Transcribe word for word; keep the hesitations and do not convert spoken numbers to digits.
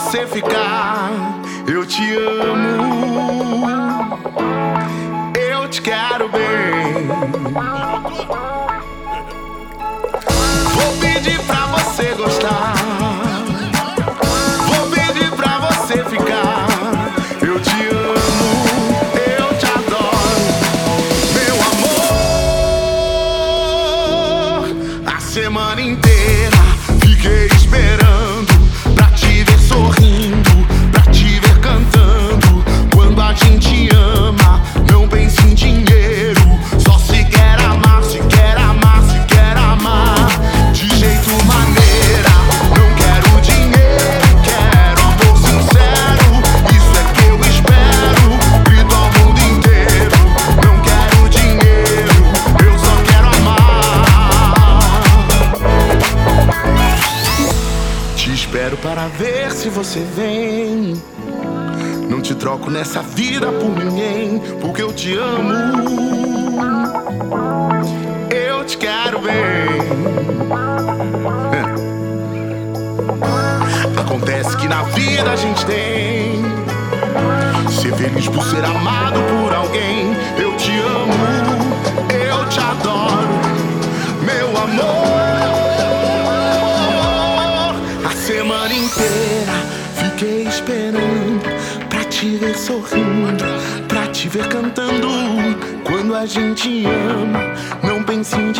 você ficar. Eu te amo, eu te quero bem. Vou pedir pra você gostar, vou pedir pra você ficar. Eu te amo, eu te adoro, meu amor. A semana inteira fiquei esperando pra te ver sorrindo, pra te ver cantando. Quando a gente ama, não pensa em dinheiro, só se quer amar, se quer amar, se quer amar. De jeito maneira, não quero dinheiro, quero amor sincero. Isso é que eu espero, grito ao mundo inteiro. Não quero dinheiro, eu só quero amar. Te espero para ver se você vem. Não te troco nessa vida por ninguém, porque eu te amo, eu te quero bem. Acontece que na vida a gente tem ser feliz por ser amado por alguém. Eu te amo, eu te adoro, meu amor. A semana inteira fiquei esperando pra te ver sorrindo, pra te ver cantando. Quando a gente ama, não pensa em